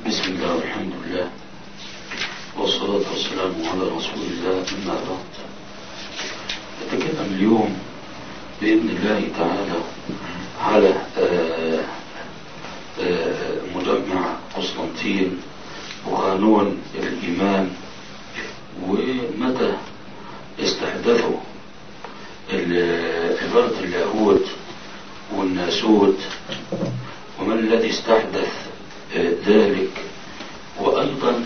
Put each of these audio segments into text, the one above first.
بسم الله والحمد لله والصلاة والسلام على رسول الله. أما بعد، نتكلم اليوم بإذن الله تعالى على مجمع قسطنطين وقانون الإيمان، ومتى استحدثوا عبارة اللاهوت والناسوت، ومن الذي استحدث ذلك، وأيضا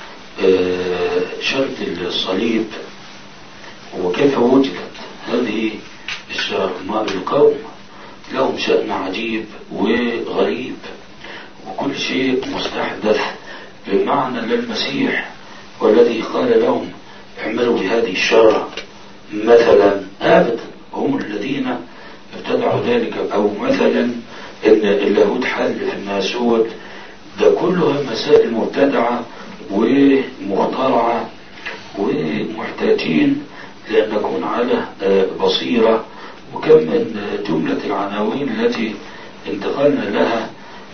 شرط الصليب وكيف وجدت هذه الشرط. القوم لهم شأن عجيب وغريب، وكل شيء مستحدث بمعنى للمسيح، والذي قال لهم اعملوا بهذه الشرع مثلا أبدا، هم الذين ابتدعوا ذلك. أو مثلا إن اللاهوت حل في الناسوت، ده كلها مسائل مبتدعة ومخترعة، ومحتاجين لأن نكون على بصيرة. وكم من جملة العناوين التي انتقلنا لها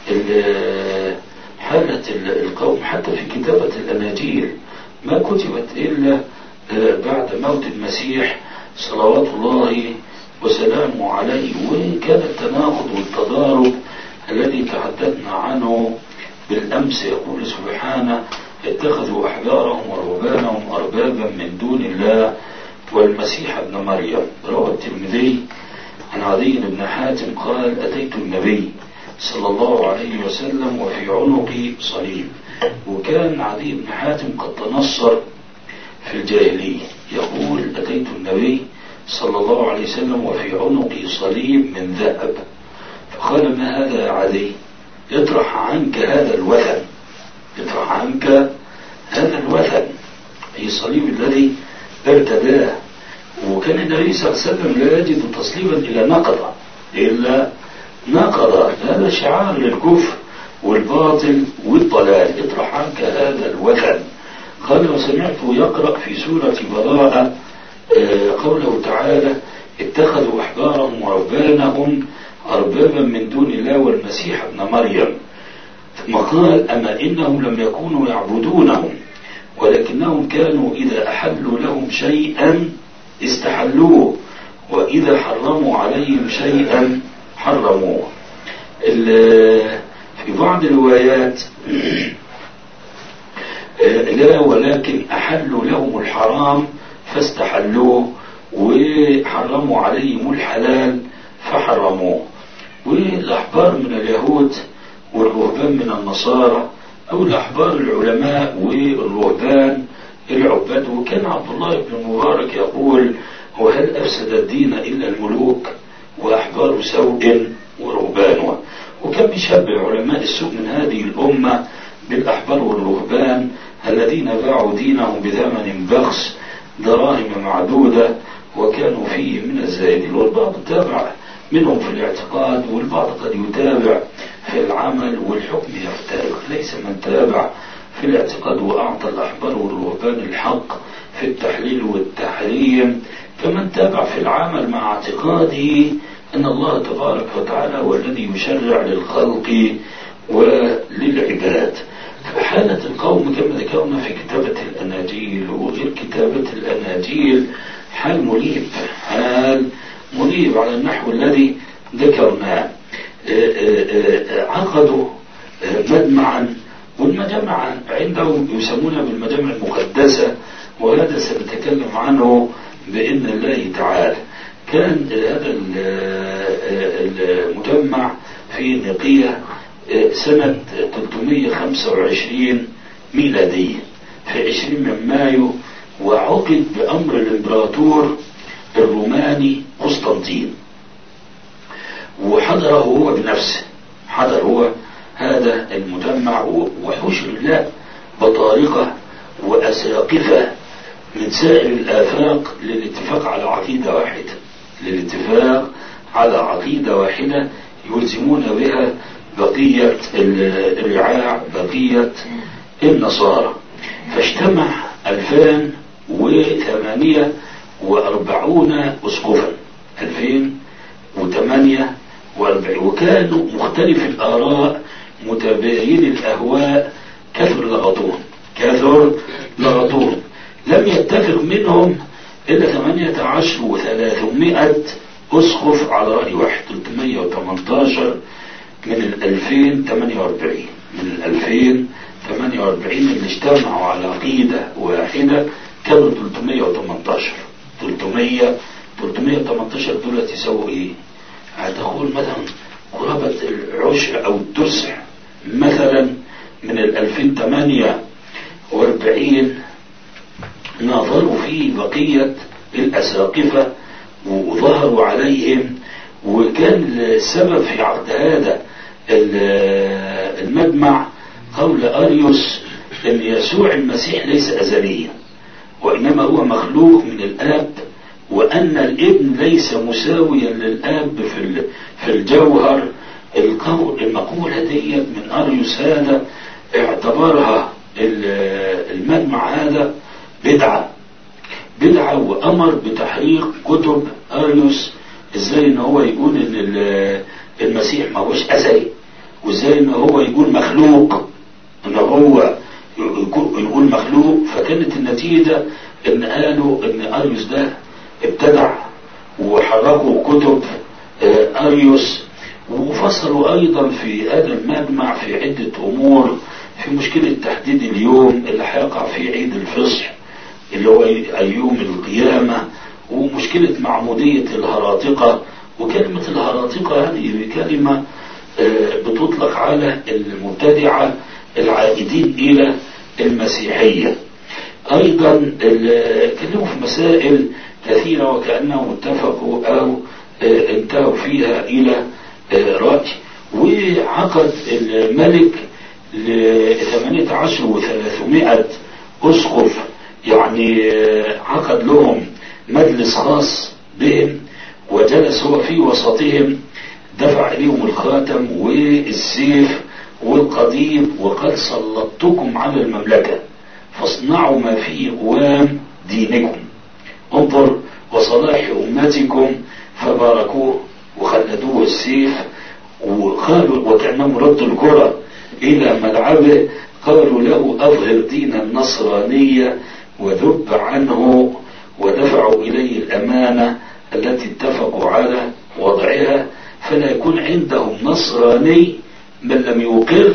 حالة القوم حتى في كتابة الأناجيل ما كتبت إلا بعد موت المسيح صلوات الله وسلامه عليه، وكان التناقض والتضارب الذي تحدثنا عنه بالأمس. يقول سبحانه اتخذوا أحبارهم ورهبانهم أربابا من دون الله والمسيح ابن مريم. روى الترمذي عن عدي بن حاتم قال أتيت النبي صلى الله عليه وسلم وفي عنقي صليب. وكان عدي بن حاتم قد تنصر في الجاهلية، يقول أتيت النبي صلى الله عليه وسلم وفي عنقي صليب من ذهب، فقال ما هذا يا عدي؟ اطرح عنك هذا الوثن، اطرح عنك هذا الوثن، أي الصليب الذي ارتداه. وكان النبي صلى الله عليه وسلم لا يجد تصليبا إلا نقض. هذا شعار للكفر والباطل والضلال، اطرح عنك هذا الوثن. قال وسمعته يقرأ في سورة براءة قوله تعالى اتخذوا أحبارهم ورهبانهم أربابا من دون الله والمسيح ابن مريم. ثم قال أما إنهم لم يكونوا يعبدونهم، ولكنهم كانوا إذا أحلوا لهم شيئا استحلوه، وإذا حرموا عليهم شيئا حرموه. في بعض الروايات لا، ولكن أحلوا لهم الحرام فاستحلوه، وحرموا عليهم الحلال فحرموه. والأحبار من اليهود والرهبان من النصارى، أو الأحبار العلماء والرهبان العباد. وكان عبد الله بن المبارك يقول وهل أفسد الدين إلا الملوك وأحبار سوء ورهبان. وكم يشبه علماء السوء من هذه الأمة بالأحبار والرهبان الذين باعوا دينهم بثمن بخس دراهم معدودة، وكانوا فيه من الزاهدين. والبعض تابع منهم في الاعتقاد، والبعض قد يتابع في العمل، والحكم يفترق. ليس من تابع في الاعتقاد وأعطى الأحبار والرهبان الحق في التحليل والتحريم كمن تابع في العمل مع اعتقاده أن الله تبارك وتعالى هو الذي يشرع للخلق وللعباد. فحالة القوم كما ذكرنا في كتابة الأناجيل وغير كتابة الأناجيل حال مريب على النحو الذي ذكرناه. عقدوا مجمعا، والمجمع عندهم يسمونها بالمجامع المقدسة، وهذا سنتكلم عنه بإذن الله تعالى. كان هذا المجمع في نقية سنة 325 ميلادية في 20 من مايو، وعقد بأمر الإمبراطور الروماني قسطنطين، وحضره هو بنفسه. حضر هو هذا المجمع، وحشر له بطارقة وأساقفة من سائر الآفاق للاتفاق على عقيدة واحدة يلزمون بها بقية الرعاع، بقية النصارى. فاجتمع 2048 أسقفا، 2048، وكانوا مختلف الآراء متباين الأهواء كثر لغطون لم يتفق منهم إلا 18,300 أسقف على رأي واحد. 318 من 2048 اللي اجتمعوا على عقيدة واحدة كانوا 318 دول يسووا ايه؟ هتقول مثلا قرابة العشر او التسع مثلا من 2048 نظروا في بقية الأساقفة وظهروا عليهم، وكان السبب في عقد هذا المجمع قول أريوس أن يسوع المسيح ليس أزليا وإنما هو مخلوق من الآب، وأن الابن ليس مساويا للآب في الجوهر. المقولة دي من أريوس هذا اعتبرها المجمع هذا بدعة وأمر بتحريق كتب أريوس. ازاي ان هو يقول ان المسيح ما هوش أزلي، وازاي ان هو يقول مخلوق، ان هو يقول مخلوق. فكانت النتيجة ان قالوا ان أريوس ده ابتدع وحركوا كتب أريوس، وفصلوا ايضا في هذا المجمع في عدة امور، في مشكلة تحديد اليوم اللي هيقع فيه عيد الفصح اللي هو يوم القيامة، ومشكلة معمودية الهراطقة. وكلمة الهراطقة هذه كلمة بتطلق على المبتدعة العائدين إلى المسيحية. أيضا كلموا في مسائل كثيرة وكأنهم اتفقوا أو انتهوا فيها إلى رأي. وعقد الملك 18,300 أسقف يعني عقد لهم مجلس خاص بهم، وجلس هو في وسطهم، دفع إليهم الخاتم والسيف والقضيب وقد سلطتكم على المملكة فاصنعوا ما فيه قوام دينكم، انظر وصلاح أمتكم. فباركوه وخلدوه السيف، وقالوا وكأنهم ردوا الكرة إلى ملعبه، قالوا له أظهر دين النصرانية وذب عنه، ودفعوا إليه الأمانة التي اتفقوا على وضعها، فلا يكون عندهم نصراني من لم يقر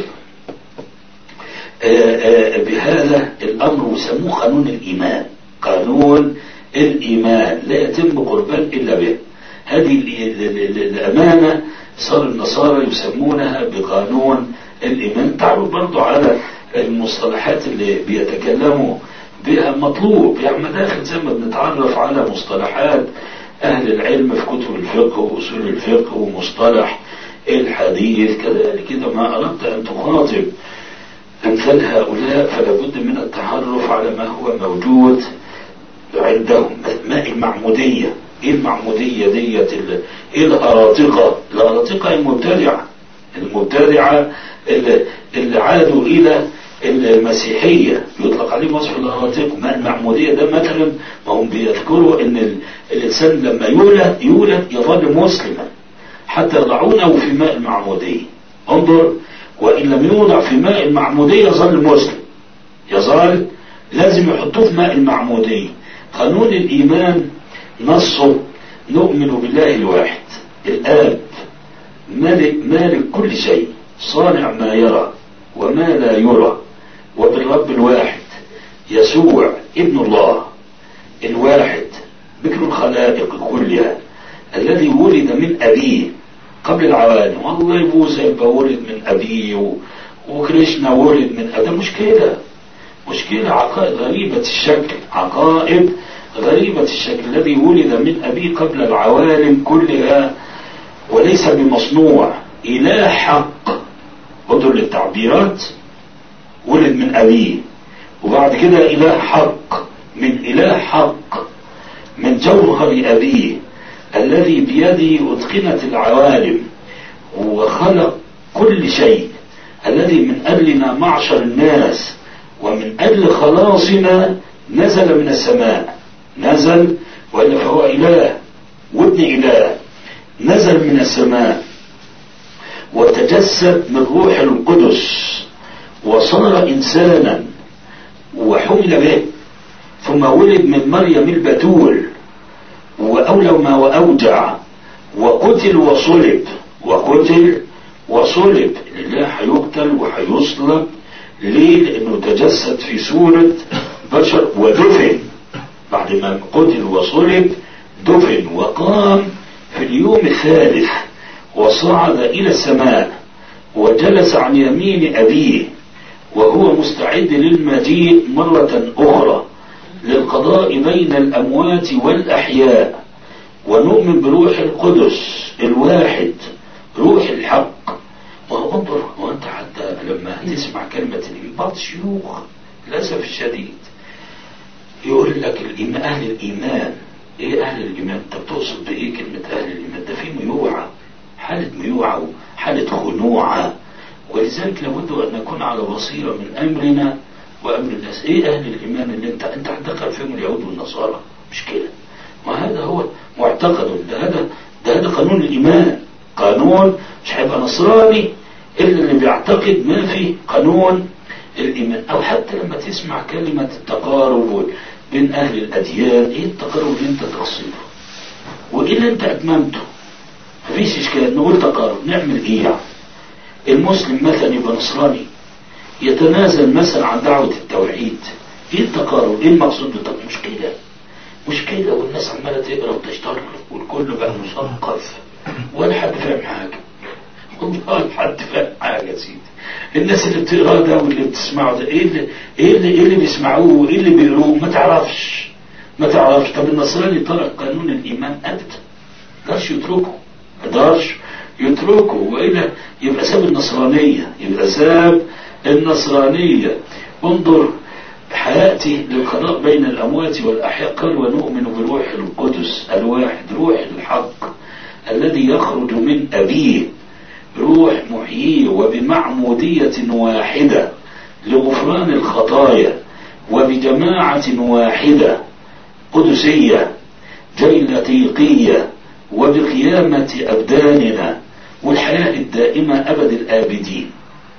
بهذا الأمر. وسموه قانون الإيمان لا يتم قربان إلا به. هذه الأمانة صار النصارى يسمونها بقانون الإيمان. تعرف برضو على المصطلحات اللي بيتكلموا بها مطلوب، يعني مداخل زي ما بنتعرف على مصطلحات أهل العلم في كتب الفقه وأصول الفقه ومصطلح الحديث. كذلك كده ما أردت أن تخاطب أمثال هؤلاء فلا بد من التعرف على ما هو موجود عندهم. ماء المعمودية، ايه المعمودية ديت؟ ايه الهراطقة المبتدعة اللي عادوا الى المسيحية يطلق عليه وصف الهراطقة. ماء المعمودية ده مثلا ما هم بيذكروا ان الانسان لما يولد يظل مسلما حتى يضعونه في ماء المعمودية. انظر، وان لم يوضع في ماء المعمودية يظل مسلم، لازم يحطوه في ماء المعمودية. قانون الإيمان نصه نؤمن بالله الواحد الآب مالك كل شيء صانع ما يرى وما لا يرى، وبالرب الواحد يسوع ابن الله الواحد بكر الخلائق كلها الذي ولد من أبيه قبل العوالم. والله بوذا يبقى ولد من أبيه وكريشنا ولد من أبيه. مشكلة عقائد غريبة الشكل الذي ولد من أبيه قبل العوالم كلها وليس بمصنوع. إله حق، انظر للتعبيرات، ولد من أبيه وبعد كده إله حق من جوهر أبيه الذي بيده أتقنت العوالم وخلق كل شيء، الذي من أجلنا معشر الناس ومن أجل خلاصنا نزل من السماء، وإلا فهو إله وابن إله، نزل من السماء وتجسد من روح القدس وصار إنسانا وحمل به، ثم ولد من مريم البتول وأولم وأوجع وقتل وصلب لله، هيقتل وهيصلب. ليه؟ لأنه تجسد في صورة بشر ودفن. بعد ما قتل وصلب دفن وقام في اليوم الثالث وصعد إلى السماء وجلس عن يمين أبيه، وهو مستعد للمجيء مرة أخرى للقضاء بين الأموات والأحياء. ونؤمن بروح القدس الواحد روح الحق. وانظر، وانت حتى لما تسمع كلمة بعض الشيوخ للأسف الشديد يقول لك أهل الإيمان. إيه أهل الإيمان؟ أنت بتقصد بإيه كلمة أهل الإيمان؟ ده في ميوعة، حالة ميوعة وحالة خنوعة. ولذلك لابد أن نكون على بصيرة من أمرنا وأمر الناس. إيه أهل الإيمان اللي أنت هتدخل فيهم اليهود والنصارى؟ مش كده. وهذا هو معتقد. ده قانون الإيمان. قانون مش هيبقى نصراني إلا اللي بيعتقد ما في قانون الإيمان. أو حتى لما تسمع كلمة التقارب بين أهل الأديان، إيه التقارب اللي أنت تقصده وإيه اللي أنت أتممته؟ مفيش إشكال نقول تقارب. نعمل إيه يعني؟ المسلم مثلا يبقى نصراني يتنازل مثلا عن دعوة التوحيد، إيه التقارب؟ إيه المقصود بالتقارب؟ مش كده. والناس عمالة تقرأ وتشتغل والكل بقى مثقف ولا حد فاهم حاجة. والله حد فاهم حاجة يا سيدي. الناس اللي بتقرأ ده واللي بتسمعه ده إيه اللي بيسمعوه وإيه اللي بيقروه؟ ما تعرفش. طب النصراني ترك قانون الإيمان أبدا، قدرش يتركه وإلا يبقى ساب النصرانية. انظر، حياتي للقضاء بين الأموات والأحياء. قال ونؤمن بروح القدس الواحد روح الحق الذي يخرج من أبيه، روح محييه، وبمعمودية واحدة لغفران الخطايا، وبجماعة واحدة قدسية جيلتيقية، وبقيامة أبداننا والحياة الدائمة أبد الآبدين.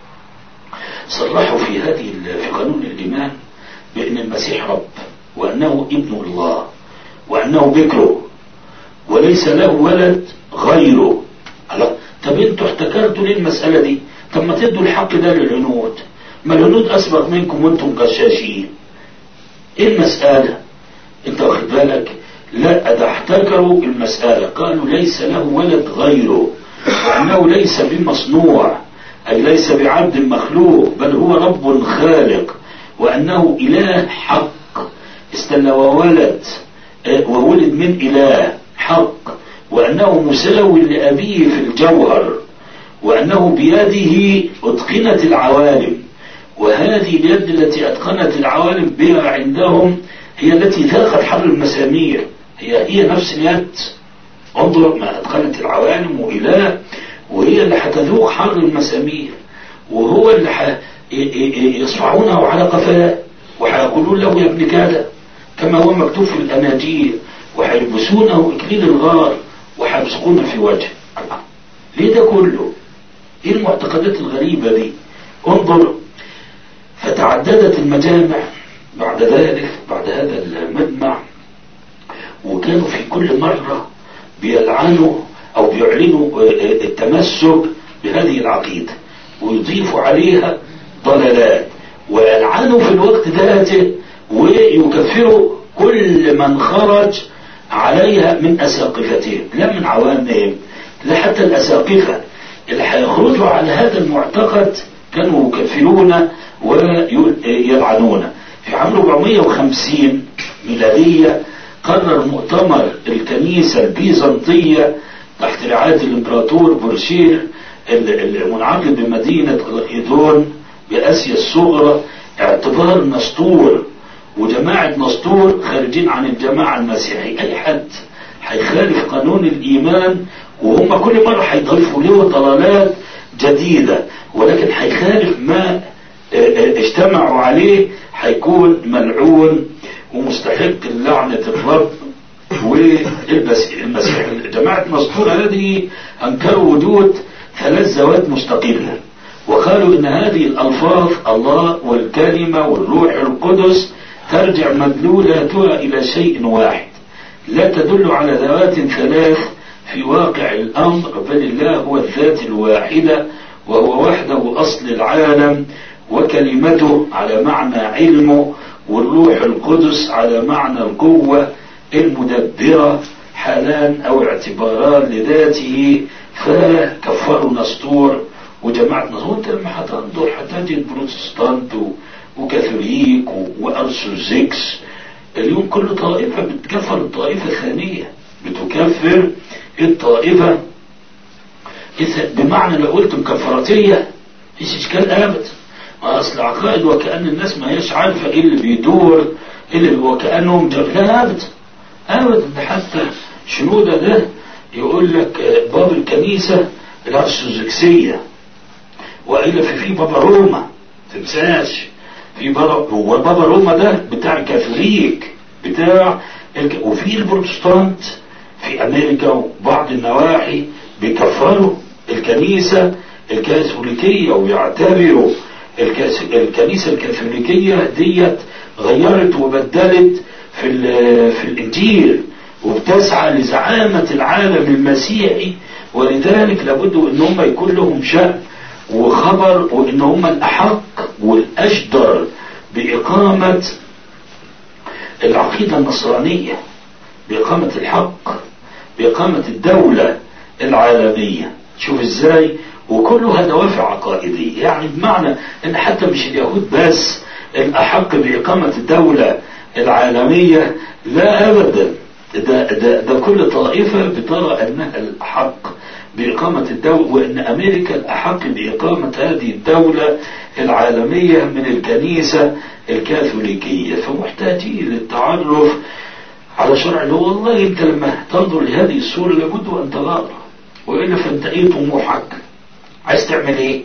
صرحوا في قانون الإيمان بأن المسيح رب، وأنه ابن الله، وأنه بكره وليس له ولد غيره. طب انتوا احتكرتوا ليه المسألة دي؟ طب ما تدوا الحق ده للهنود، ما الهنود أسبق منكم وانتم غشاشين. ايه المسألة؟ انت واخد بالك؟ لا، ده احتكروا المسألة. قالوا ليس له ولد غيره، وأنه ليس بمصنوع، أي ليس بعبد مخلوق، بل هو رب خالق، وأنه إله حق استنى وولد من إله حق، وأنه مساوي لأبيه في الجوهر، وأنه بيده أتقنت العوالم. وهذه اليد التي أتقنت العوالم بها عندهم هي التي ذاقت حر المسامير، هي نفس اليد. انظر، ما أتقنت العوالم وإله، وهي اللي هتذوق حر المسامير، وهو اللي يصفعونه على قفاه وهيقولون له يا ابن كذا كما هو مكتوب في الأناجيل، وهيلبسونه إكليل الغار وهيبصقونه في وجهه. ليه ده كله؟ ايه المعتقدات الغريبة دي؟ انظر، فتعددت المجامع بعد ذلك، بعد هذا المجمع، وكانوا في كل مرة بيلعنوا أو بيعلنوا التمسك بهذه العقيدة ويضيفوا عليها ضلالات، ويلعنوا في الوقت ذاته ويكفروا كل من خرج عليها من أساقفتهم، لا من عوامهم، لا حتى الأساقفة اللي هيخرجوا على هذا المعتقد كانوا يكفرون ويلعنون. في عام 450 ميلادية قرر مؤتمر الكنيسة البيزنطية تحت رعاية الإمبراطور بورشير المنعقد بمدينة الغيدون بآسيا الصغرى اعتبار نسطور وجماعة نسطور خارجين عن الجماعة المسيحية. أي حد هيخالف قانون الإيمان، وهم كل مرة هيضيفوا له ضلالات جديدة، ولكن هيخالف ما اجتمعوا عليه هيكون ملعون ومستحق لعنة الرب والمسيح. جماعة نسطور هذه أنكروا وجود 3 ذوات مستقلة، وقالوا إن هذه الألفاظ الله والكلمة والروح القدس ترجع مدلولاتها إلى شيء واحد، لا تدل على ذوات ثلاث في واقع الأمر، بل الله هو الذات الواحدة، وهو وحده أصل العالم، وكلمته على معنى علمه، والروح القدس على معنى القوة المدبرة حالان أو اعتباران لذاته. فكفروا نسطور وجماعة نسطور. وانت لما هتنظر هتجد بروتستانت وكاثوليك وأرثوذكس اليوم كل طائفة بتكفر الطائفة الثانية، بتكفر الطائفة بمعنى لو قلت مكفراتية مفيش إشكال أبدا. أصل عقائد وكأن الناس ما هيش عارفة إيه اللي بيدور، اللي وكأنهم لا أبدا أبدا. ده حتى شنودة ده يقول لك باب الكنيسة الأرثوذكسية، وإلا في بابا روما تنساش في بابا روما ده بتاع الكاثوليك بتاع وفي البروتستانت في أمريكا وبعض النواحي بيكفروا الكنيسة الكاثوليكية، ويعتبروا الكنيسة الكاثوليكية ديت غيرت وبدلت في الإنجيل، وبتسعى لزعامة العالم المسيحي، ولذلك لابد ان هم يكون لهم شأن وخبر، وان هم الأحق والأجدر بإقامة العقيدة النصرانية، بإقامة الحق، بإقامة الدولة العالمية. شوف ازاي، وكلها دوافع عقائدية، يعني بمعنى ان حتى مش اليهود بس الأحق بإقامة الدولة العالمية، لا أبدا، ده كل طائفة بترى أنها الأحق بإقامة الدولة، وأن أمريكا الأحق بإقامة هذه الدولة العالمية من الكنيسة الكاثوليكية. فمحتاجين للتعرف على شرع الله. والله أنت لما تنظر لهذه الصورة لابد أن تغار، وإلا فأنت إيه طموحك؟ عايز تعمل إيه؟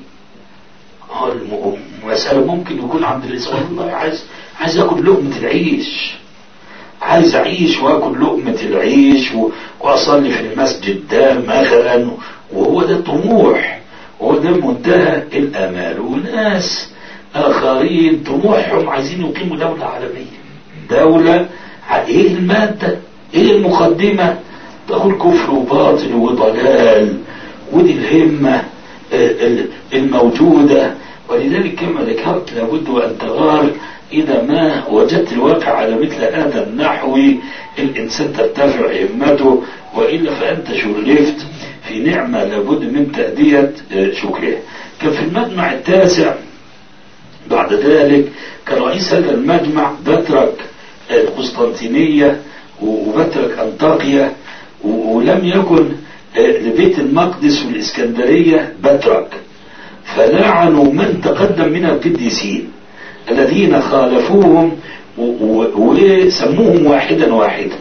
المسألة ممكن يكون عند الإنسان والله عايز أكل لقمة العيش، عايز أعيش وأكل لقمة العيش وأصلي في المسجد ده مثلا، وهو ده الطموح، وهو ده منتهى الأمال. وناس آخرين طموحهم عايزين يقيموا دولة عالمية، دولة إيه المادة؟ إيه المقدمة؟ تقول كفر وباطل وضلال، ودي الهمة الموجودة. ولذلك كما ذكرت لابد أن تغار إذا ما وجدت الواقع على مثل هذا النحو، الإنسان ترتفع همته، وإلا فأنت شرفت في نعمة لابد من تأدية شكرها. كان في المجمع التاسع بعد ذلك كان رئيس هذا المجمع بطرك القسطنطينية وبطرك أنطاكيا، ولم يكن لبيت المقدس والإسكندرية بطرك، فلعنوا من تقدم من القديسين الذين خالفوهم وسموهم واحدا واحدا.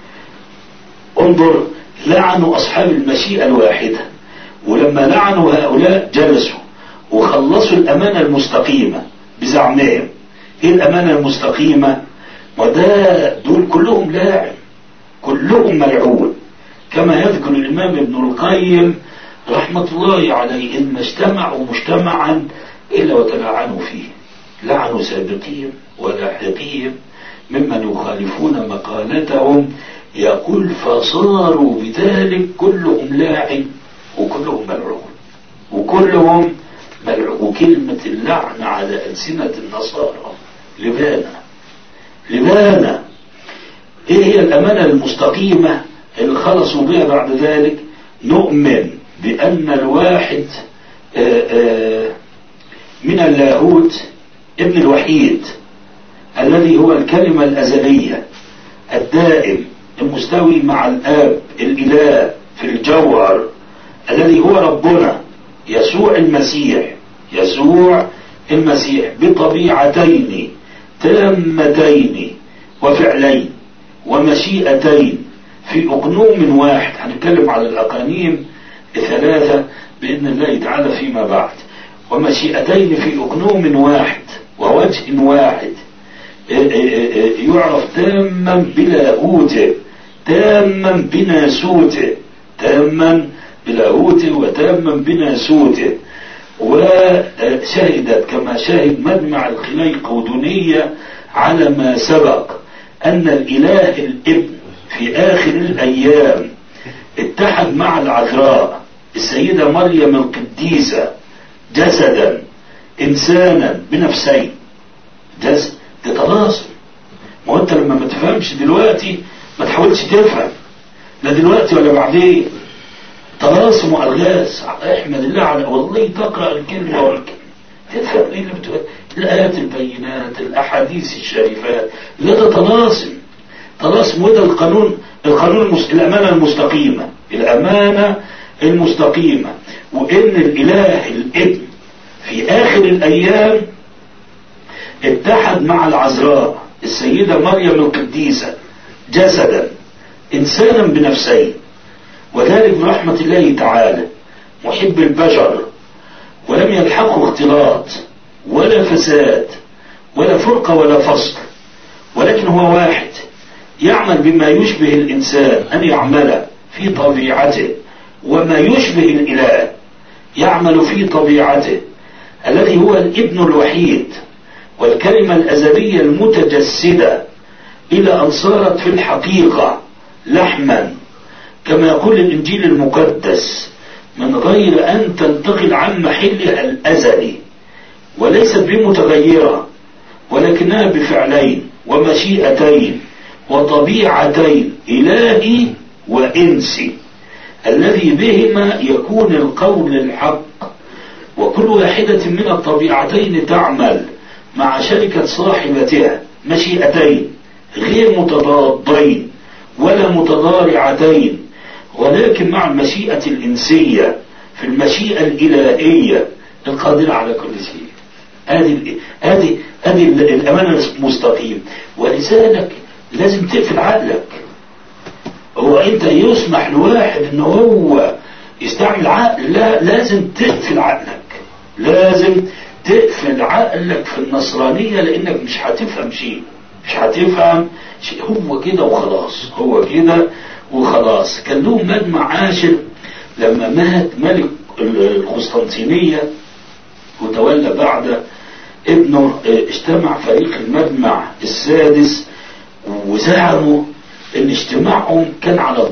انظر، لعنوا أصحاب المشيئة الواحدة، ولما لعنوا هؤلاء جلسوا وخلصوا الأمانة المستقيمة بزعمهم. ايه الأمانة المستقيمة؟ وده دول كلهم لاعن، كلهم ملعون، كما يذكر الإمام ابن القيم رحمة الله عليه إن اجتمعوا مجتمعا إلا وتلاعنوا فيه، لعنوا سابقين ولاحقين ممن يخالفون مقالتهم، يقول فصاروا بذلك كلهم لاعن وكلهم ملعون وكلهم ملعون. وكلمة اللعن على ألسنة النصارى لبانة. ايه هي الأمانة المستقيمة اللي خلصوا بها بعد ذلك؟ نؤمن بأن الواحد من اللاهوت ابن الوحيد الذي هو الكلمة الأزلية الدائم المستوي مع الآب الإله في الجوهر، الذي هو ربنا يسوع المسيح بطبيعتين تامتين وفعلين ومشيئتين في أقنوم واحد. هنتكلم على الأقانيم الثلاثة بإذن الله تعالى فيما بعد. ومشيئتين في أقنوم واحد ووجه واحد، يعرف تاما بلاهوته، تاما بناسوته، تاما بلاهوته وتاما بناسوته. وشهدت كما شهد مجمع الخليقودونية على ما سبق أن الإله الابن في آخر الأيام اتحد مع العذراء السيدة مريم القديسة جسدا إنسانا بنفسين. ده تلاصم. ما انت لما ما تفهمش دلوقتي ما تحاولش تفهم، لا دلوقتي ولا بعدين. تلاصم والغاز. احمد الله على والله تقرأ الكلمة والكلمة تفهم ايه اللي بتقول، الآيات البينات الأحاديث الشريفات. لا ده طلاسم. وده القانون الأمانة المستقيمة، الأمانة المستقيمة. وإن الإله الابن في آخر الأيام اتحد مع العذراء السيدة مريم القديسة جسدا إنسانا بنفسين، وذلك برحمة الله تعالى محب البشر، ولم يلحقه اختلاط ولا فساد ولا فرقة ولا فصل، ولكن هو واحد يعمل بما يشبه الإنسان أن يعمل في طبيعته، وما يشبه الإله يعمل في طبيعته، الذي هو الابن الوحيد والكلمة الأزلية المتجسدة إلى أن صارت في الحقيقة لحما، كما يقول الإنجيل المقدس، من غير أن تنتقل عن محلها الأزلي، وليست بمتغيرة، ولكنها بفعلين ومشيئتين وطبيعتين، إلهي وإنسي، الذي بهما يكون القول الحق. وكل واحدة من الطبيعتين تعمل مع شركة صاحبتها مشيئتين غير متضادين ولا متضارعتين، ولكن مع المشيئة الإنسية في المشيئة الإلهية القادرة على كل شيء. هذه الأمانة المستقيم. ولذلك لازم تقفل عقلك. هو أنت يسمح لواحد إنه هو يستعمل عقل؟ لا، لازم تقفل عقلك، لازم تقفل عقلك في النصرانية، لأنك مش هتفهم شيء، مش هتفهم شيء. هو كده وخلاص، هو كده وخلاص. كان له مجمع عاشر لما مات ملك القسطنطينية وتولى بعد ابنه، اجتمع فريق المجمع السادس وزعموا ان اجتماعهم كان على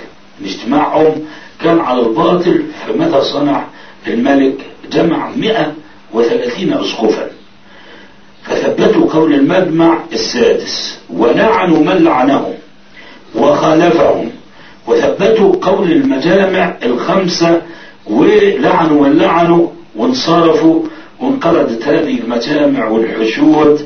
الباطل. فماذا صنع الملك؟ جمع 130 أسقفا، فثبتوا قول المجمع السادس ولعنوا من لعنهم وخالفهم، وثبتوا قول المجامع الخمسة ولعنوا من لعنوا وانصرفوا، وانقرضت هذه المجامع والحشود،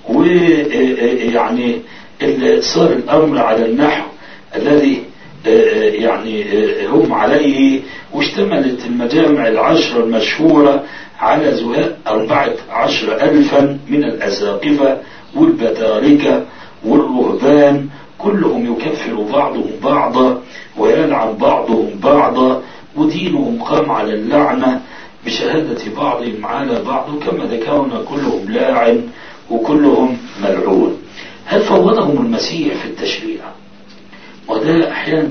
ويعني صار الأمر على النحو الذي يعني هم عليه. واشتملت المجامع العشر المشهورة على زهاء 14,000 من الأساقفة والبتاركة والرهبان، كلهم يكفر بعضهم بعضا ويلعن بعضهم بعضا، ودينهم قام على اللعنة بشهادة بعضهم على بعض، كما ذكرنا كلهم لاعن وكلهم ملعون. هل فوضهم المسيح في التشريع؟ وده أحيانا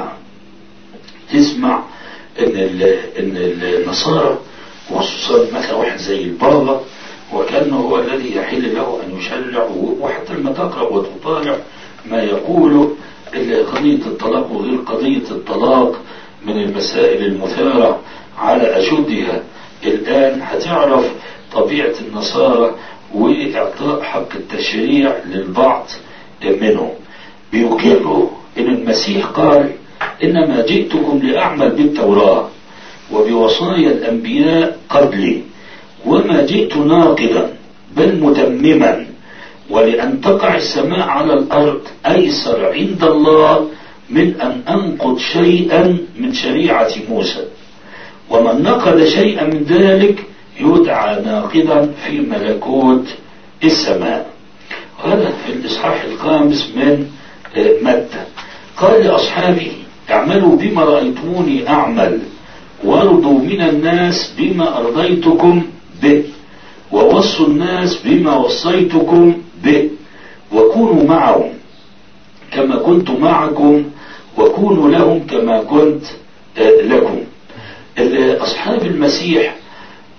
تسمع إن النصارى، وخصوصا مثلا واحد زي البابا، وكأنه هو الذي يحل له أن يشرع. وحتى لما تقرأ وتطالع ما يقوله قضية الطلاق وغير قضية الطلاق من المسائل المثارة على أشدها الآن، هتعرف طبيعة النصارى وإعطاء حق التشريع للبعض منهم. بيقروا إن المسيح قال إنما جئتكم لأعمل بالتوراة وبوصايا الأنبياء قبلي، وما جئت ناقضا بل متمما، ولأن تقع السماء على الأرض أيسر عند الله من أن أنقض شيئا من شريعة موسى، ومن نقض شيئا من ذلك يدعى ناقضا في ملكوت السماء. هذا في الإصحاح 5 من متى. قال لأصحابه اعملوا بما رأيتموني أعمل، وارضوا من الناس بما أرضيتكم به، ووصوا الناس بما وصيتكم به، وكونوا معهم كما كنت معكم، وكونوا لهم كما كنت لكم. أصحاب المسيح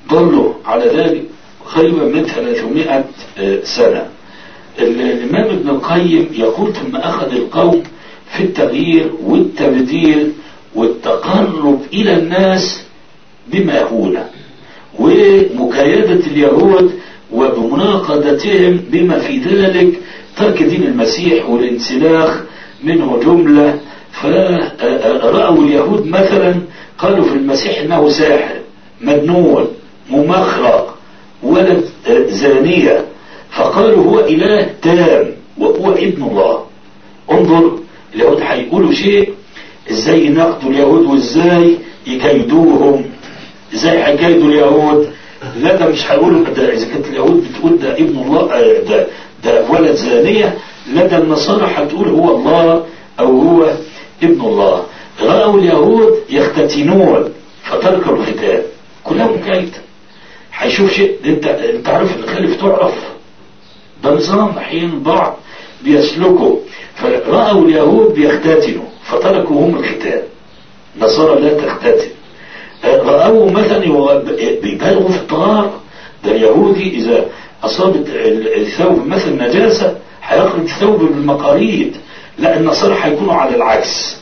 ضلوا على ذلك قريبا من 300 سنة. الإمام ابن القيم يقول ثم أخذ القوم في التغيير والتبديل والتقرب إلى الناس بمهولة ومكايدة اليهود وبمناقضتهم بما في ذلك ترك دين المسيح والانسلاخ منه جملة. فرأوا اليهود مثلا قالوا في المسيح انه ساحر مجنون ممخرق ولد زانية، فقالوا هو إله تام وهو ابن الله. انظر اليهود هيقولوا شيء ازاي يناقضوا اليهود وازاي يكيدوهم، ازاي هيكيدوا اليهود. لا ده مش هيقولوا ده اذا كانت اليهود بتقول ده ابن الله ده ولد زانية، لا ده النصارى هتقول هو الله او هو ابن الله. رأوا اليهود يختتنون فتركوا الختان، كلها مكايدة. هيشوف شيء انت عارف اللي خالف تعرف، ده نظام احيانا البعض بيسلكوا. فرأوا اليهود بيختتنوا فتركوا هم الختان، النصارى لا تختتن. رأوا مثلا بيبالغوا في الطهارة، ده اليهودي إذا أصابت الثوب مثل نجاسة هيخرج الثوب بالمقاريد، لا النصارى هيكونوا على العكس،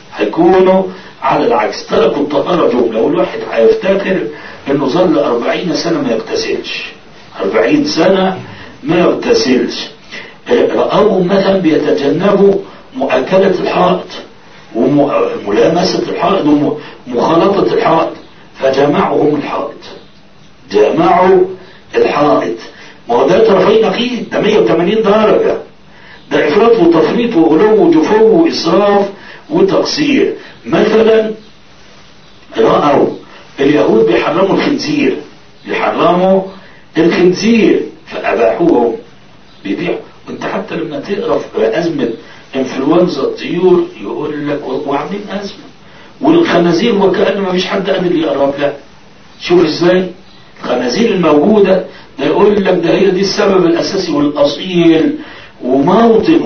تركوا الطهارة جملة. والواحد هيفتكر انه ظل 40 سنة ما يغتسلش، 40 سنة ما يغتسلش. رأوا مثلا بيتجنبوا مؤكلة الحائط وملامسة الحائط ومخالطة الحائط، فجمعهم الحائط. ما هو ده طرفي نقيض، ده 180 درجة، ده إفراط وتفريط وغلو وجفو وإسراف وتقصير. مثلا رأوا اليهود بيحرموا الخنزير فأباحوهم بيبيعوا. وانت حتى لما تقرأ في أزمة انفلونزا الطيور يقول لك وعاملين أزمة والخنازير وكأن ما فيش حد قادر يقرب لها. شوف ازاي الخنازير الموجودة، ده يقول لك ده هي دي السبب الأساسي والأصيل وموطن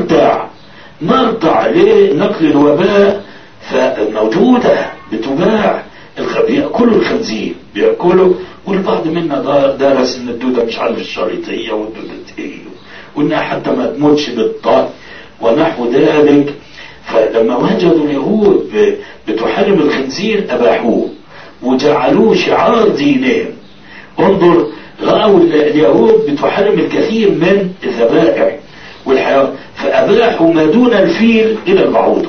ومرتع لنقل الوباء. فموجودة بتباع، بيأكلوا الخنزير بيأكلوا. والبعض منا درس ان الدودة مش عارف الشريطية والدودة ايه، وانها حتى ما تموتش بالطهر ونحو ذلك. فلما وجدوا اليهود بتحرم الخنزير أباحوه وجعلوه شعار دينهم. انظر رأوا اليهود بتحرم الكثير من الذبائح والحيوان فأباحوا ما دون الفيل إلى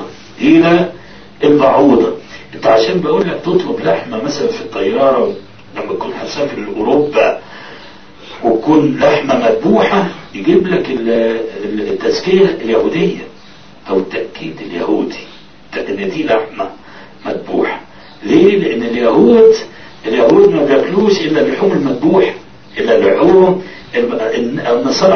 البعوضة. انت عشان بقول لك تطلب لحمة مثلا في الطيارة لما تكون هتسافر لأوروبا وتكون لحمة مذبوحة يجيب لك التزكية اليهودية أو التأكيد اليهودي ان دي لحمة مذبوحة. ليه؟ لأن اليهود ما بياكلوش إلا اللحوم المذبوحة، إلا اللحوم. النصارى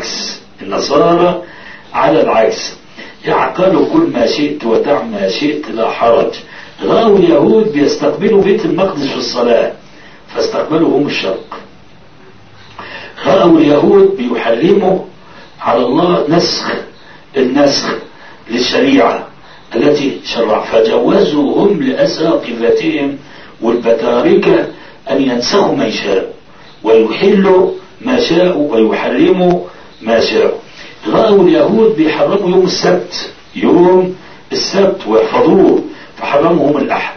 على العكس يعقلوا كل ما شئت ودع ما شئت لا حرج. رأوا اليهود بيستقبلوا بيت المقدس في الصلاة فاستقبلوا هم الشرق. رأوا اليهود بيحرموا على الله النسخ للشريعة التي شرع، فجوزوا هم لأساقفتهم والبتاركة أن ينسخوا ما يشاءوا ويحلوا ما شاءوا ويحرموا ما شاءوا. رأوا اليهود بيحرموا يوم السبت ويحفظوه فحرموا هم الأحد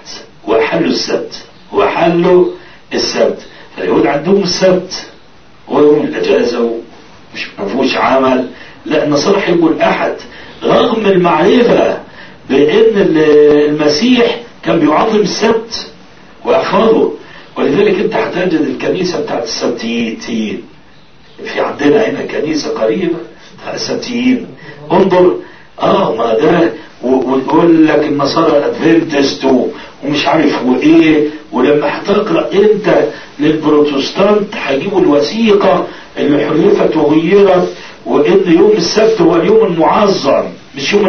وحلوا السبت. فاليهود عندهم السبت هو يوم الأجازة ومش مفهوش عمل. لا النصارى يحبوا الأحد رغم المعرفة بأن المسيح كان بيعظم السبت ويحفظه. ولذلك انت هتجد الكنيسة بتاعت السبتيين، في عندنا هنا كنيسة قريبة بتاعت السبتيين. انظر ما ده ويقول لك النصارى الادفنتست ومش عارف وايه. ولما هتقرأ انت للبروتستانت هيجيبوا الوثيقة اللي حرفت وغيرت وان يوم السبت هو اليوم المعظم مش يوم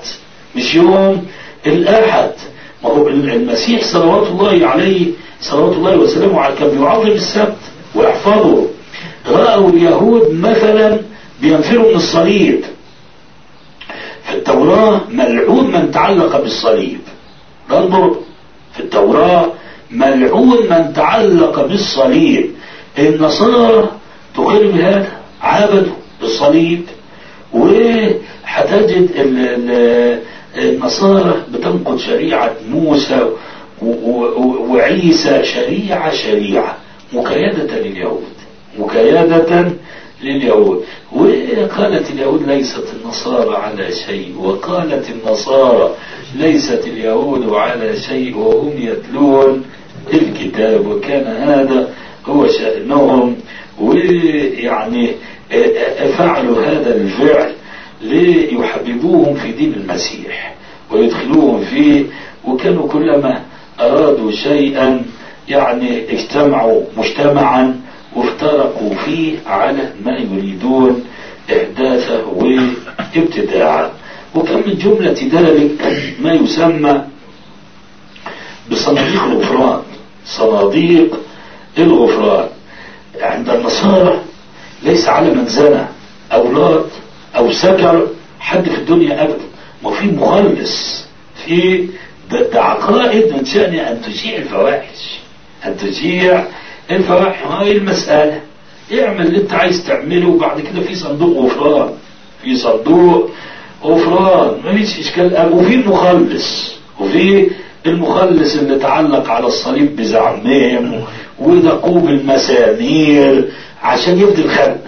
الأحد. ما هو المسيح صلوات الله وسلامه عليه كان بيعظم السبت ويحفظه. رأوا اليهود مثلا بينفروا من الصليب، في التوراة ملعون من تعلق بالصليب. انظر في التوراة ملعون من تعلق بالصليب. النصارى تقر بهذا، عبدوا الصليب. وهتجد النصارى بتنقض شريعة موسى وعيسى شريعة مكيدة لليهود. وقالت اليهود ليست النصارى على شيء، وقالت النصارى ليست اليهود على شيء وهم يتلون الكتاب، وكان هذا هو شأنهم. ويعني فعلوا هذا الفعل ليحببوهم في دين المسيح ويدخلوهم فيه، وكانوا كلما أرادوا شيئا يعني اجتمعوا مجتمعا وافترقوا فيه على ما يريدون إحداثه وابتداعه. وكان من جملة ذلك ما يسمى بصناديق الغفران. صناديق الغفران عند النصارى ليس على من زنى أولاد أو سكر حد في الدنيا أبدا، ما في مخلص في ده عقائد من شأن أن تشيع الفواحش، هاي المسألة. اعمل اللي انت عايز تعمله، وبعد كده في صندوق غفران، ما فيش اشكال. وفي المخلص اللي تعلق على الصليب بزعمهم ودقوب المسامير عشان يبدي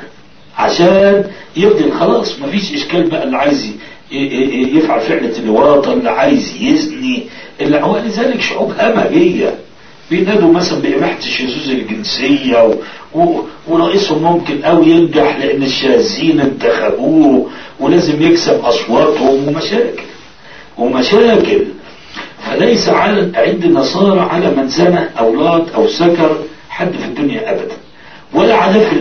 الخلق، خلاص ما فيش اشكال بقى. اللي عايز يفعل فعلة الواطن، اللي عايز يزني، اللي هو لذلك شعوب همجية بينادوا مثلا بإباحة الشذوذ الجنسية، ورئيسهم ممكن أو ينجح لأن الشاذين انتخبوه ولازم يكسب أصواتهم ومشاكل. فليس عند النصارى على من زنى أولاد أو سكر حد في الدنيا أبدا، ولا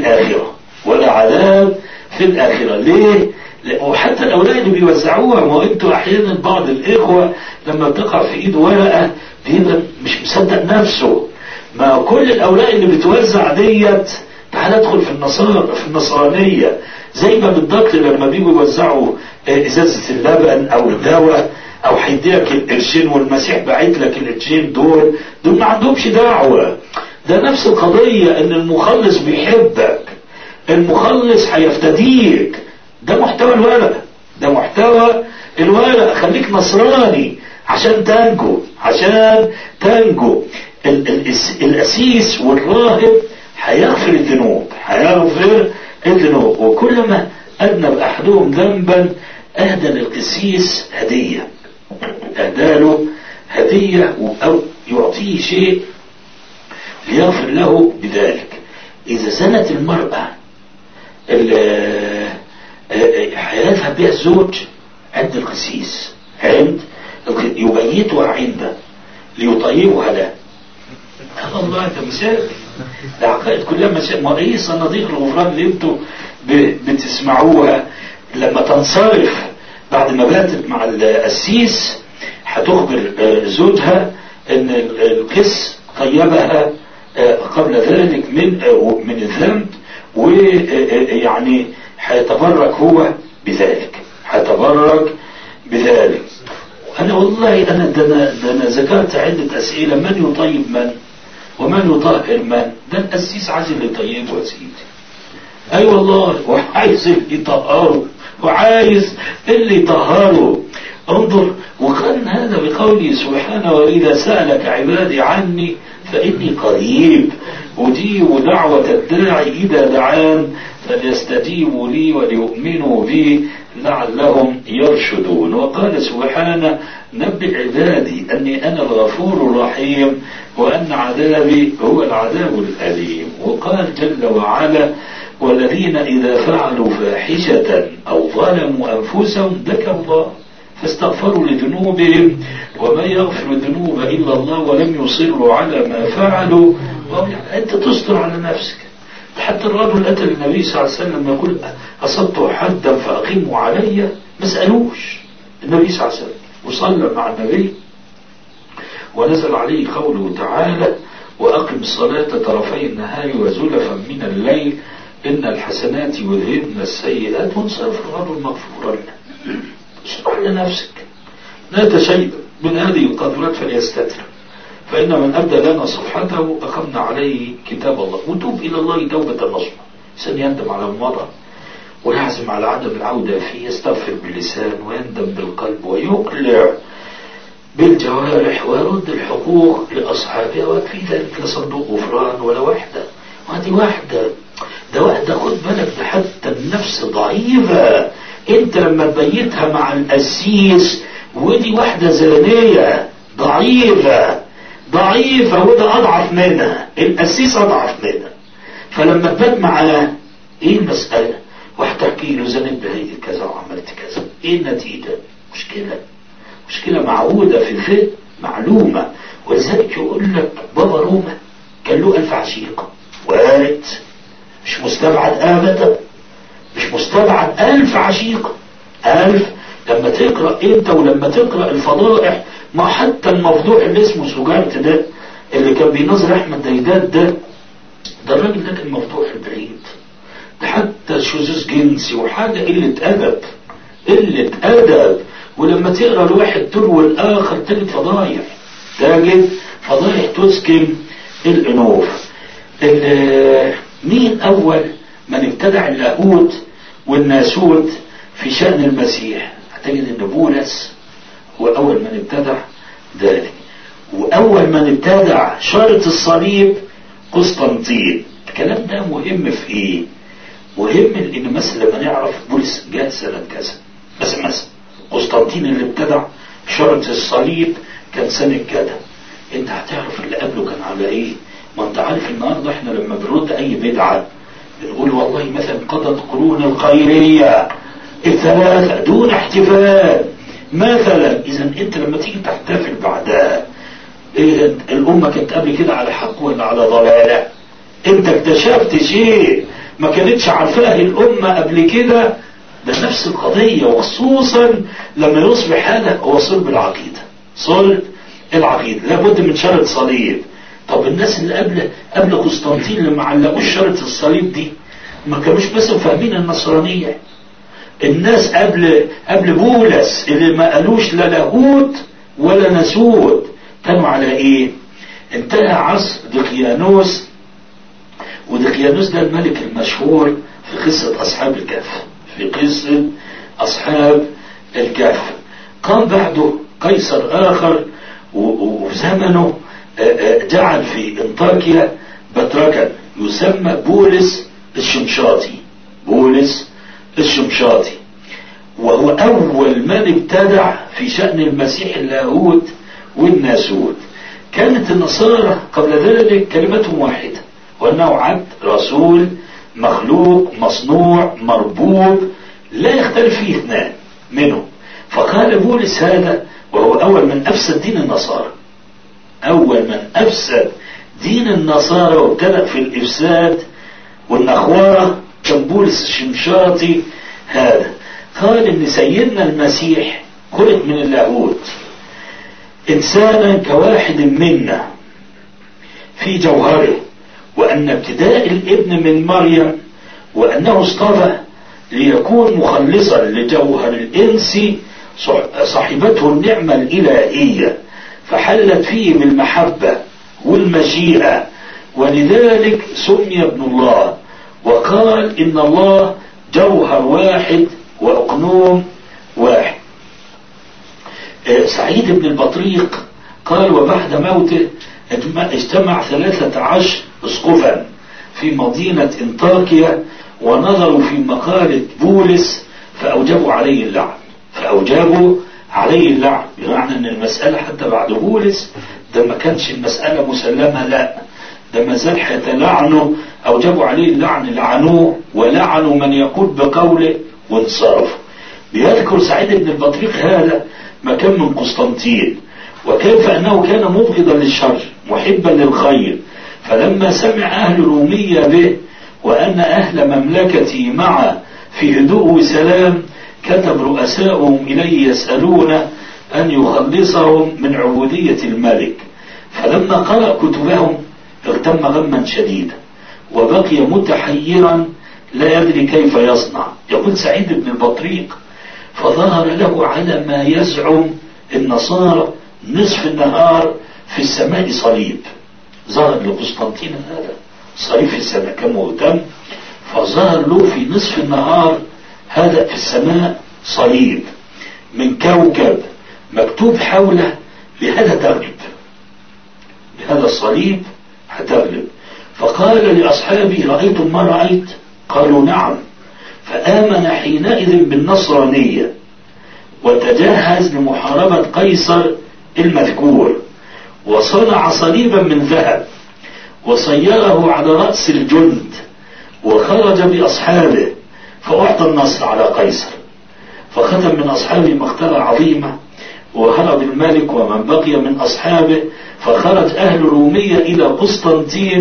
عذاب في الآخرة. ليه؟ وحتى الأوراق اللي بيوزعوها، ما انتوا أحيانا بعض الإخوة لما تقع في إيده ورقة بيبقى مش مصدق نفسه. ما كل الأوراق اللي بتوزع ديت تعال ادخل في النصرانية، زي ما بالضبط لما بيجوا يوزعوا إزازة اللبن أو الدواء أو هيديك القرشين والمسيح باعت لك القرشين دول ما عندهمش دعوة. ده نفس القضية، إن المخلص بيحبك، المخلص هيفتديك. ده محتوى الورقة. خليك نصراني عشان تنجو. الأسيس والراهب هيغفر الذنوب. وكلما أذنب أحدهم ذنبا أهدى للقسيس هدية، أو يعطيه شيء ليغفر له بذلك. إذا زنت المرأة هيذهب بها الزوج عند القسيس، يبيتها عنده ليطيبها له. الله، ده مثال. ده عقائد كلها مثال. ما ايه صناديق الغفران اللي انتوا بتسمعوها لما تنصرف بعد ما باتت مع القسيس هتخبر زوجها ان القس طيبها قبل ذلك من الذنب، ويعني هيتبرك هو بذلك. أنا والله أنا ذكرت عدة أسئلة: من يطيب من ومن يطهر من؟ ده القسيس عايز اللي يطيبه يا سيدي. أي والله، وعايز اللي يطهره. انظر، وقال هذا بقوله سبحانه: وإذا سألك عبادي عني فإني قريب أجيب دعوة الداعي إذا دعان فليستجيبوا لي وليؤمنوا بي لعلهم يرشدون. وقال سبحانه: نبئ عبادي أني أنا الغفور الرحيم وأن عذابي هو العذاب الأليم. وقال جل وعلا: والذين إذا فعلوا فاحشة أو ظلموا أنفسهم ذكروا الله فاستغفروا لذنوبهم وما يغفر الذنوب إلا الله ولم يصروا على ما فعلوا. أنت تستر على نفسك. حتى الرجل أتى للنبي صلى الله عليه وسلم يقول: أصبت حدا فأقيموا علي، ما سألوش النبي صلى الله عليه وسلم، وصلى مع النبي ونزل عليه قوله تعالى: وأقم الصلاة طرفي النهار وزلفا من الليل إن الحسنات يذهبن السيئات وانصرف الرجل مغفورا له. استر على نفسك، لا تشيء من هذه القدرات فليستتر. فإن من أبدى لنا صفحته أخذنا عليه كتاب الله. وتوب إلى الله توبة نصوحة. إنسان يندم على المضى ويعزم على عدم العودة فيه، يستغفر باللسان ويندم بالقلب ويقلع بالجوارح ويرد الحقوق لأصحابها، وفي ذلك لصندوق غفران ولا وحدة. وهذه وحدة، ده وحدة خد بالك، ده حتى النفس ضعيفة. انت لما تبيتها مع القسيس ودي وحدة زانية ضعيفة وده أضعف منها، القسيس أضعف منها. فلما تبات معاه ايه المسألة؟ وهتحكي له زنت بهيئة كذا وعملت كذا، ايه النتيجة؟ مشكلة معودة في الفقه معلومة. ولذلك يقول لك بابا روما كان له 1000 عشيقة، وارد مش مستبعد ابدا، مش مستبعد 1000 عشيقة، 1000. لما تقرأ انت ولما تقرأ الفضائح، ما حتى المفضوح اللي اسمه سجارت ده اللي كان بينظر احمد ديدات ده الراجل ده كان مفضوح البعيد، ده حتى شذوذ جنسي وحاجة قلة أدب. ولما تقرأ الواحد تلو الآخر تجد فضايح تسكن الأنوف. مين أول من ابتدع اللاهوت والناسوت في شأن المسيح؟ هتجد ان بولس هو أول من ابتدع ذلك، وأول من ابتدع شارة الصليب قسطنطين. الكلام ده مهم في ايه؟ مهم ان مثلا لما نعرف بولس جاء سنة كذا، مثلا قسطنطين اللي ابتدع شارة الصليب كان سنة كذا، انت هتعرف اللي قبله كان على ايه. ما انت عارف النهارده احنا لما بنرد اي بدعة بنقول والله مثلا قضت قرون الخيرية الثلاثة دون احتفال مثلا. اذا انت لما تيجي تحتفل بعدها، إيه الامة كانت قبل كده على حق ولا على ضلالة؟ انت اكتشفت شيء ما كانتش عارفاه الامة قبل كده. ده نفس القضية، وخصوصا لما يصبح هذا هو صلب العقيدة لابد من شارة صليب. طب الناس اللي قبل قسطنطين اللي ما علقوش شارة الصليب دي ما كانوش بس فاهمين النصرانية. الناس قبل بولس اللي ما قالوش لا لاهوت ولا ناسوت كانوا على ايه؟ انتهى عصر دقيانوس، ودقيانوس ده الملك المشهور في قصة أصحاب الكهف. قام بعده قيصر آخر وزمنه جعل في انطاكيا بطركا يسمى بولس الشمشاطي، وهو أول من ابتدع في شأن المسيح اللاهوت والناسوت. كانت النصارى قبل ذلك كلمتهم واحدة، وأنه عبد رسول مخلوق مصنوع مربوب لا يختلف فيه اثنان منهم. فقال بولس هذا وهو أول من أفسد دين النصارى وابتدأ في الإفساد والنخوارة كان بولس الشمشاطي هذا. قال إن سيدنا المسيح خلق من اللاهوت إنسانا كواحد منا في جوهره، وأن ابتداء الابن من مريم وأنه اصطفى ليكون مخلصا لجوهر الإنس صاحبته النعمة الإلهية، فحلت فيه بالمحبة والمشيئة، ولذلك سمي ابن الله. وقال إن الله جوهر واحد وأقنوم واحد. سعيد بن البطريق قال وبعد موته اجتمع 13 اسقفا في مدينة انطاكيا ونظروا في مقالة بولس فأوجبوا عليه اللعن. بمعنى ان المسألة حتى بعد بولس ده ما كانش المسألة مسلمة، لا ده ما زال يتلعنوا، أوجبوا عليه اللعن، لعنوه ولعنوا من يقول بقوله وانصرفوا. بيذكر سعيد بن البطريق هذا مكان من قسطنطين، وكيف أنه كان مبغضا للشر محبا للخير، فلما سمع أهل رومية به وأن أهل مملكتي معه في هدوء وسلام كتب رؤساؤهم إليه يسألون أن يخلصهم من عبودية الملك. فلما قرأ كتبهم اغتم غما شديدا وبقي متحيرا لا يدري كيف يصنع. يقول سعيد بن البطريق فظهر له على ما يزعم النصارى نصف النهار في السماء صليب. ظهر لقسطنطين هذا صليب في السماء كم مهتم، فظهر له في نصف النهار هذا في السماء صليب من كوكب مكتوب حوله بهذا تغلب، بهذا الصليب هتغلب. فقال لأصحابه رأيتم ما رأيت؟ قالوا نعم. فآمن حينئذ بالنصرانية وتجهز لمحاربة قيصر المذكور، وصنع صليبا من ذهب وصيره على رأس الجند وخرج بأصحابه فأعطى النصر على قيصر. فختم من أصحابه مقتلة عظيمة وهرب الملك ومن بقي من أصحابه، فخرج أهل رومية إلى قسطنطين